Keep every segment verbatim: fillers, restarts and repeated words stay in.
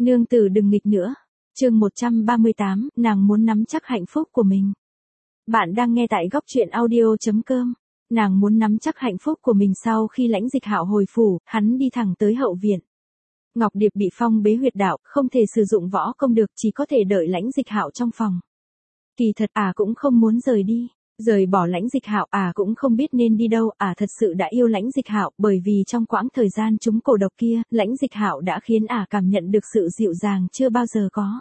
Nương tử đừng nghịch nữa. Chương một trăm ba mươi tám, nàng muốn nắm chắc hạnh phúc của mình. Bạn đang nghe tại góc truyện audio chấm com. Nàng muốn nắm chắc hạnh phúc của mình. Sau khi Lãnh Dịch Hạo hồi phủ, hắn đi thẳng tới hậu viện. Ngọc Điệp bị phong bế huyệt đạo, không thể sử dụng võ công được, chỉ có thể đợi Lãnh Dịch Hạo trong phòng. Kỳ thật à cũng không muốn rời đi. Rời bỏ Lãnh Dịch Hạo à cũng không biết nên đi đâu, à thật sự đã yêu Lãnh Dịch Hạo, bởi vì trong quãng thời gian trúng cổ độc kia, Lãnh Dịch Hạo đã khiến à cảm nhận được sự dịu dàng chưa bao giờ có.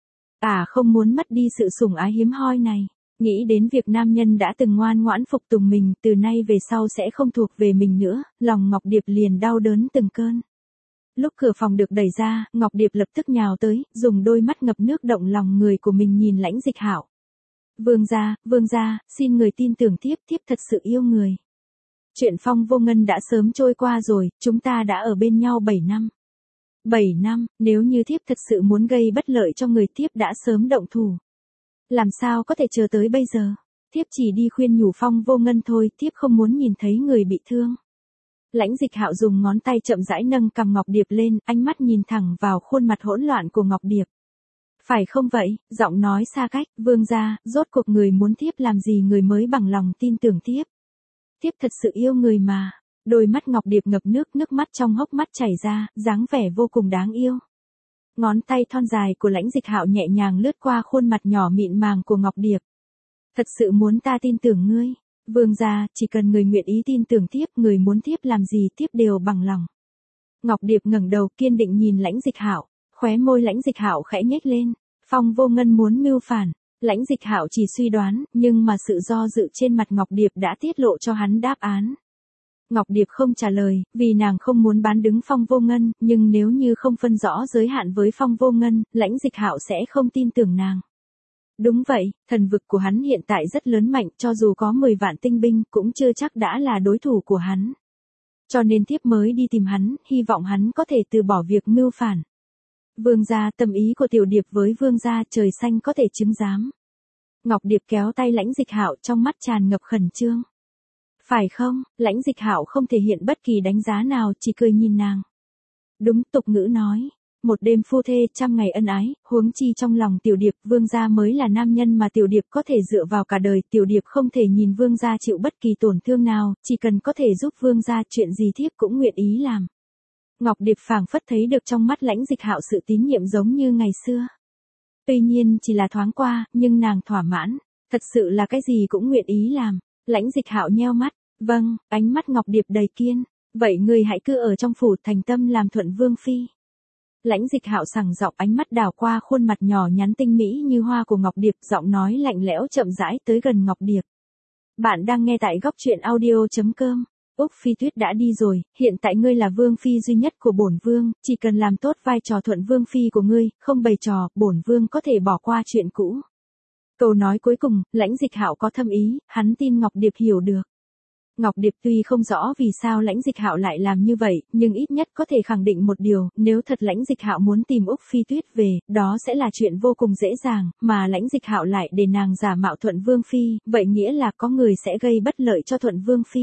À không muốn mất đi sự sủng ái hiếm hoi này. Nghĩ đến việc nam nhân đã từng ngoan ngoãn phục tùng mình, từ nay về sau sẽ không thuộc về mình nữa, lòng Ngọc Điệp liền đau đớn từng cơn. Lúc cửa phòng được đẩy ra, Ngọc Điệp lập tức nhào tới, dùng đôi mắt ngập nước động lòng người của mình nhìn Lãnh Dịch Hạo. Vương gia, vương gia, xin người tin tưởng thiếp, thiếp thật sự yêu người. Chuyện Phong Vô Ngân đã sớm trôi qua rồi, chúng ta đã ở bên nhau bảy năm. bảy năm, nếu như thiếp thật sự muốn gây bất lợi cho người, thiếp đã sớm động thủ. Làm sao có thể chờ tới bây giờ? Thiếp chỉ đi khuyên nhủ Phong Vô Ngân thôi, thiếp không muốn nhìn thấy người bị thương. Lãnh Dịch Hạo dùng ngón tay chậm rãi nâng cằm Ngọc Điệp lên, ánh mắt nhìn thẳng vào khuôn mặt hỗn loạn của Ngọc Điệp. Phải không vậy? Giọng nói xa cách, vương gia, rốt cuộc người muốn thiếp làm gì người mới bằng lòng tin tưởng thiếp? Thiếp thật sự yêu người mà. Đôi mắt Ngọc Điệp ngập nước, nước mắt trong hốc mắt chảy ra, dáng vẻ vô cùng đáng yêu. Ngón tay thon dài của Lãnh Dịch Hạo nhẹ nhàng lướt qua khuôn mặt nhỏ mịn màng của Ngọc Điệp. Thật sự muốn ta tin tưởng ngươi? Vương gia, chỉ cần người nguyện ý tin tưởng thiếp, người muốn thiếp làm gì thiếp đều bằng lòng. Ngọc Điệp ngẩng đầu kiên định nhìn Lãnh Dịch Hạo, khóe môi Lãnh Dịch Hạo khẽ nhếch lên. Phong Vô Ngân muốn mưu phản. Lãnh Dịch Hạo chỉ suy đoán, nhưng mà sự do dự trên mặt Ngọc Điệp đã tiết lộ cho hắn đáp án. Ngọc Điệp không trả lời, vì nàng không muốn bán đứng Phong Vô Ngân, nhưng nếu như không phân rõ giới hạn với Phong Vô Ngân, Lãnh Dịch Hạo sẽ không tin tưởng nàng. Đúng vậy, thần vực của hắn hiện tại rất lớn mạnh, cho dù có mười vạn tinh binh cũng chưa chắc đã là đối thủ của hắn. Cho nên thiếp mới đi tìm hắn, hy vọng hắn có thể từ bỏ việc mưu phản. Vương gia, tâm ý của Tiểu Điệp với vương gia trời xanh có thể chứng giám. Ngọc Điệp kéo tay Lãnh Dịch Hạo, trong mắt tràn ngập khẩn trương. Phải không? Lãnh Dịch Hạo không thể hiện bất kỳ đánh giá nào, chỉ cười nhìn nàng. Đúng, tục ngữ nói, một đêm phu thê trăm ngày ân ái, huống chi trong lòng Tiểu Điệp, vương gia mới là nam nhân mà Tiểu Điệp có thể dựa vào cả đời, Tiểu Điệp không thể nhìn vương gia chịu bất kỳ tổn thương nào, chỉ cần có thể giúp vương gia chuyện gì thiếp cũng nguyện ý làm. Ngọc Điệp phảng phất thấy được trong mắt Lãnh Dịch Hạo sự tín nhiệm giống như ngày xưa. Tuy nhiên chỉ là thoáng qua, nhưng nàng thỏa mãn, thật sự là cái gì cũng nguyện ý làm. Lãnh Dịch Hạo nheo mắt, vâng, ánh mắt Ngọc Điệp đầy kiên, vậy ngươi hãy cứ ở trong phủ thành tâm làm thuận vương phi. Lãnh Dịch Hạo sảng giọng, ánh mắt đảo qua khuôn mặt nhỏ nhắn tinh mỹ như hoa của Ngọc Điệp, giọng nói lạnh lẽo chậm rãi tới gần Ngọc Điệp. Bạn đang nghe tại góc truyện audio chấm com. Úc Phi Tuyết đã đi rồi, hiện tại ngươi là vương phi duy nhất của bổn vương, chỉ cần làm tốt vai trò thuận vương phi của ngươi, không bày trò, bổn vương có thể bỏ qua chuyện cũ. Câu nói cuối cùng, Lãnh Dịch Hạo có thâm ý, hắn tin Ngọc Điệp hiểu được. Ngọc Điệp tuy không rõ vì sao Lãnh Dịch Hạo lại làm như vậy, nhưng ít nhất có thể khẳng định một điều, nếu thật Lãnh Dịch Hạo muốn tìm Úc Phi Tuyết về, đó sẽ là chuyện vô cùng dễ dàng, mà Lãnh Dịch Hạo lại để nàng giả mạo thuận vương phi, vậy nghĩa là có người sẽ gây bất lợi cho thuận vương phi.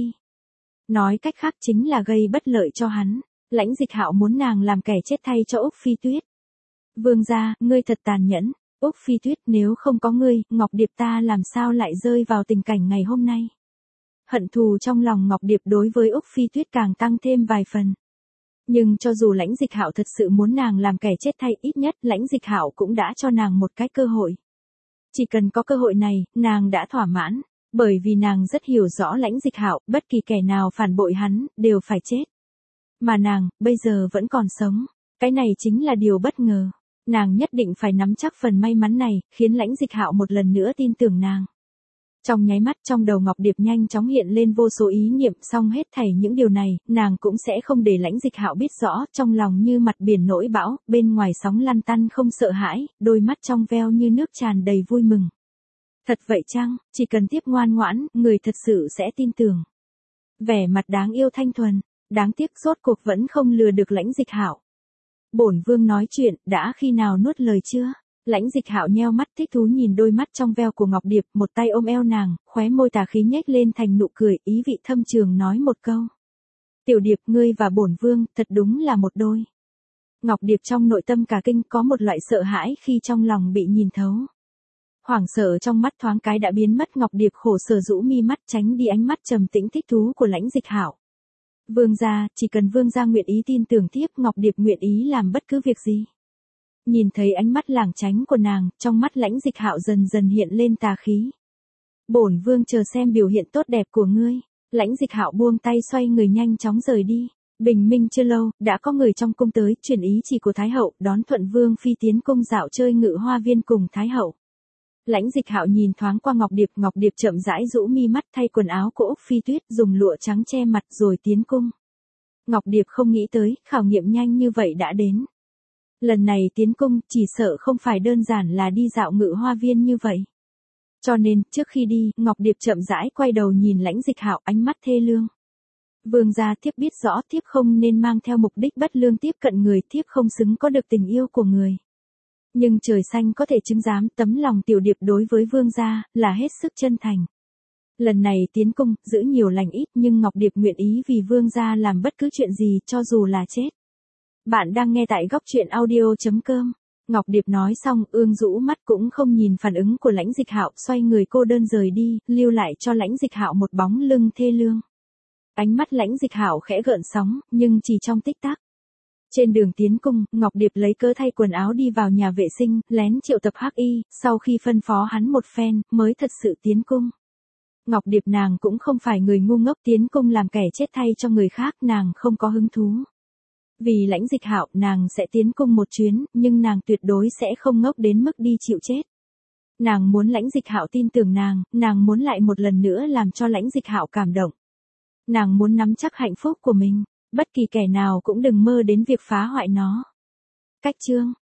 Nói cách khác chính là gây bất lợi cho hắn. Lãnh Dịch Hạo muốn nàng làm kẻ chết thay cho Úc Phi Tuyết. Vương gia, ngươi thật tàn nhẫn. Úc Phi Tuyết, nếu không có ngươi, Ngọc Điệp ta làm sao lại rơi vào tình cảnh ngày hôm nay. Hận thù trong lòng Ngọc Điệp đối với Úc Phi Tuyết càng tăng thêm vài phần. Nhưng cho dù Lãnh Dịch Hạo thật sự muốn nàng làm kẻ chết thay, ít nhất Lãnh Dịch Hạo cũng đã cho nàng một cái cơ hội. Chỉ cần có cơ hội này, nàng đã thỏa mãn. Bởi vì nàng rất hiểu rõ Lãnh Dịch Hạo, bất kỳ kẻ nào phản bội hắn, đều phải chết. Mà nàng, bây giờ vẫn còn sống. Cái này chính là điều bất ngờ. Nàng nhất định phải nắm chắc phần may mắn này, khiến Lãnh Dịch Hạo một lần nữa tin tưởng nàng. Trong nháy mắt trong đầu Ngọc Điệp nhanh chóng hiện lên vô số ý niệm, xong hết thảy những điều này, nàng cũng sẽ không để Lãnh Dịch Hạo biết rõ, trong lòng như mặt biển nỗi bão, bên ngoài sóng lăn tăn không sợ hãi, đôi mắt trong veo như nước tràn đầy vui mừng. Thật vậy chăng, chỉ cần tiếp ngoan ngoãn, người thật sự sẽ tin tưởng. Vẻ mặt đáng yêu thanh thuần, đáng tiếc rốt cuộc vẫn không lừa được Lãnh Dịch Hạo. Bổn vương nói chuyện, đã khi nào nuốt lời chưa? Lãnh Dịch Hạo nheo mắt thích thú nhìn đôi mắt trong veo của Ngọc Điệp, một tay ôm eo nàng, khóe môi tà khí nhếch lên thành nụ cười, ý vị thâm trường nói một câu. Tiểu Điệp, ngươi và bổn vương, thật đúng là một đôi. Ngọc Điệp trong nội tâm cả kinh, có một loại sợ hãi khi trong lòng bị nhìn thấu. Hoảng sợ trong mắt thoáng cái đã biến mất, Ngọc Điệp khổ sở rũ mi mắt tránh đi ánh mắt trầm tĩnh thích thú của Lãnh Dịch Hạo. Vương gia, chỉ cần vương gia nguyện ý tin tưởng tiếp, Ngọc Điệp nguyện ý làm bất cứ việc gì. Nhìn thấy ánh mắt lảng tránh của nàng, trong mắt Lãnh Dịch Hạo dần dần hiện lên tà khí. Bổn vương chờ xem biểu hiện tốt đẹp của ngươi. Lãnh Dịch Hạo buông tay xoay người nhanh chóng rời đi. Bình minh chưa lâu, đã có người trong cung tới, truyền ý chỉ của Thái hậu, đón Thuận Vương phi tiến cung dạo chơi Ngự Hoa Viên cùng Thái hậu. Lãnh Dịch Hạo nhìn thoáng qua Ngọc Điệp, Ngọc Điệp chậm rãi rũ mi mắt thay quần áo của Úc Phi Tuyết, dùng lụa trắng che mặt rồi tiến cung. Ngọc Điệp không nghĩ tới, khảo nghiệm nhanh như vậy đã đến. Lần này tiến cung, chỉ sợ không phải đơn giản là đi dạo Ngự Hoa Viên như vậy. Cho nên, trước khi đi, Ngọc Điệp chậm rãi quay đầu nhìn Lãnh Dịch Hạo, ánh mắt thê lương. Vương gia, thiếp biết rõ thiếp không nên mang theo mục đích bất lương tiếp cận người, thiếp không xứng có được tình yêu của người. Nhưng trời xanh có thể chứng giám, tấm lòng tiểu điệp đối với vương gia là hết sức chân thành. Lần này tiến cung, giữ nhiều lành ít, nhưng Ngọc Điệp nguyện ý vì vương gia làm bất cứ chuyện gì, cho dù là chết. Bạn đang nghe tại góc truyện audio chấm com. Ngọc Điệp nói xong, ương rũ mắt cũng không nhìn phản ứng của Lãnh Dịch Hạo, xoay người cô đơn rời đi, lưu lại cho Lãnh Dịch Hạo một bóng lưng thê lương. Ánh mắt Lãnh Dịch Hạo khẽ gợn sóng, nhưng chỉ trong tích tắc. Trên đường tiến cung, Ngọc Điệp lấy cớ thay quần áo đi vào nhà vệ sinh, lén triệu tập Hắc Y, sau khi phân phó hắn một phen, mới thật sự tiến cung. Ngọc Điệp nàng cũng không phải người ngu ngốc, tiến cung làm kẻ chết thay cho người khác, nàng không có hứng thú. Vì Lãnh Dịch Hạo, nàng sẽ tiến cung một chuyến, nhưng nàng tuyệt đối sẽ không ngốc đến mức đi chịu chết. Nàng muốn Lãnh Dịch Hạo tin tưởng nàng, nàng muốn lại một lần nữa làm cho Lãnh Dịch Hạo cảm động. Nàng muốn nắm chắc hạnh phúc của mình, bất kỳ kẻ nào cũng đừng mơ đến việc phá hoại nó. Cách chương